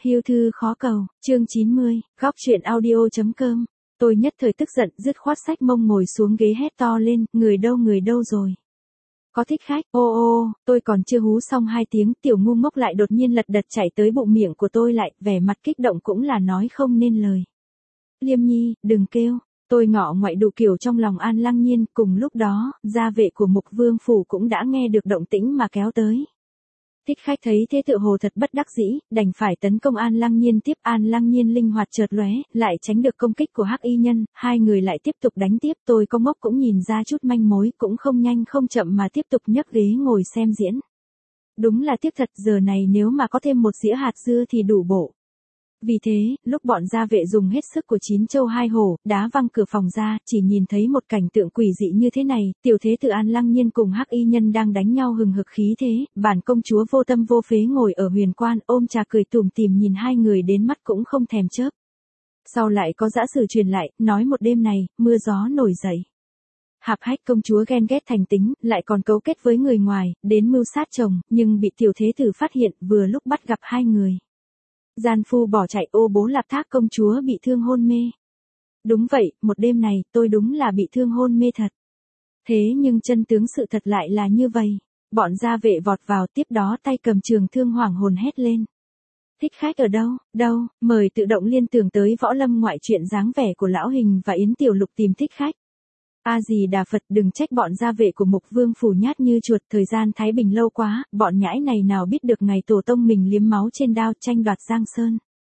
Hiêu thư khó cầu, chương 90, góc truyện audio.com. Tôi nhất thời tức giận, dứt khoát xách mông ngồi xuống ghế hét to lên, người đâu rồi? Có thích khách, tôi còn chưa hú xong 2 tiếng, tiểu ngu ngốc lại đột nhiên lật đật chạy tới bụng miệng của tôi lại, vẻ mặt kích động cũng là nói không nên lời. Liêm Nhi, đừng kêu. Tôi ngọ ngoại đủ kiểu trong lòng An Lăng Nhiên, cùng lúc đó, gia vệ của Mục Vương phủ cũng đã nghe được động tĩnh mà kéo tới. Thích khách thấy thế tựa hồ thật bất đắc dĩ, đành phải tấn công An Lăng Nhiên tiếp. An Lăng Nhiên linh hoạt chợt lóe, lại tránh được công kích của Hắc Y Nhân, hai người lại tiếp tục đánh tiếp. Tôi có ngốc cũng nhìn ra chút manh mối, cũng không nhanh không chậm mà tiếp tục nhấc ghế ngồi xem diễn. Đúng là tiếc thật, giờ này nếu mà có thêm một dĩa hạt dưa thì đủ bổ. Vì thế, lúc bọn gia vệ dùng hết sức của 9 châu 2 hổ, đá văng cửa phòng ra, chỉ nhìn thấy một cảnh tượng quỷ dị như thế này, tiểu thế tử An Lăng Nhiên cùng Hắc Y Nhân đang đánh nhau hừng hực khí thế, bản công chúa vô tâm vô phế ngồi ở huyền quan, ôm trà cười tủm tỉm nhìn hai người đến mắt cũng không thèm chớp. Sau lại có dã sử truyền lại, nói một đêm này, mưa gió nổi dậy. Hạp Hách công chúa ghen ghét thành tính, lại còn cấu kết với người ngoài, đến mưu sát chồng, nhưng bị tiểu thế tử phát hiện, vừa lúc bắt gặp hai người. Gian phu bỏ chạy, ô bố Lạp Thác công chúa bị thương hôn mê. Đúng vậy, một đêm này, tôi đúng là bị thương hôn mê thật. Thế nhưng chân tướng sự thật lại là như vậy. Bọn gia vệ vọt vào, tiếp đó tay cầm trường thương hoảng hồn hét lên. Thích khách ở đâu, mời tự động liên tưởng tới Võ Lâm ngoại truyện dáng vẻ của Lão Hình và Yến Tiểu Lục tìm thích khách. A-di Đà Phật, đừng trách bọn gia vệ của Mục Vương phủ nhát như chuột, thời gian thái bình lâu quá, bọn nhãi này nào biết được ngày tổ tông mình liếm máu trên đao tranh đoạt Giang Sơn.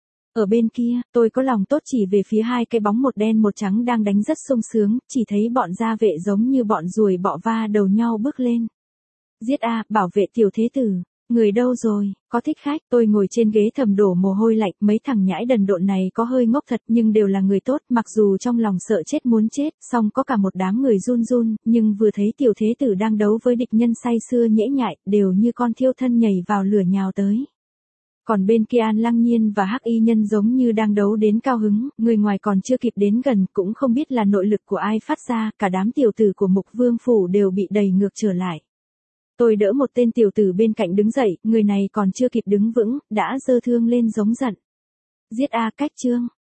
Ở bên kia, tôi có lòng tốt chỉ về phía hai cái bóng một đen một trắng đang đánh rất sung sướng, chỉ thấy bọn gia vệ giống như bọn ruồi bọ va đầu nhau bước lên. Giết a, bảo vệ tiểu thế tử. Người đâu rồi, có thích khách, tôi ngồi trên ghế thầm đổ mồ hôi lạnh, mấy thằng nhãi đần độn này có hơi ngốc thật nhưng đều là người tốt, mặc dù trong lòng sợ chết muốn chết, song có cả một đám người run run, nhưng vừa thấy tiểu thế tử đang đấu với địch nhân say sưa nhễ nhại, đều như con thiêu thân nhảy vào lửa nhào tới. Còn bên kia An Lăng Nhiên và Hắc Y Nhân giống như đang đấu đến cao hứng, người ngoài còn chưa kịp đến gần, cũng không biết là nội lực của ai phát ra, cả đám tiểu tử của Mục Vương phủ đều bị đẩy ngược trở lại. Tôi đỡ một tên tiểu tử bên cạnh đứng dậy, người này còn chưa kịp đứng vững, đã giơ thương lên giống giận. Giết a, cách trương,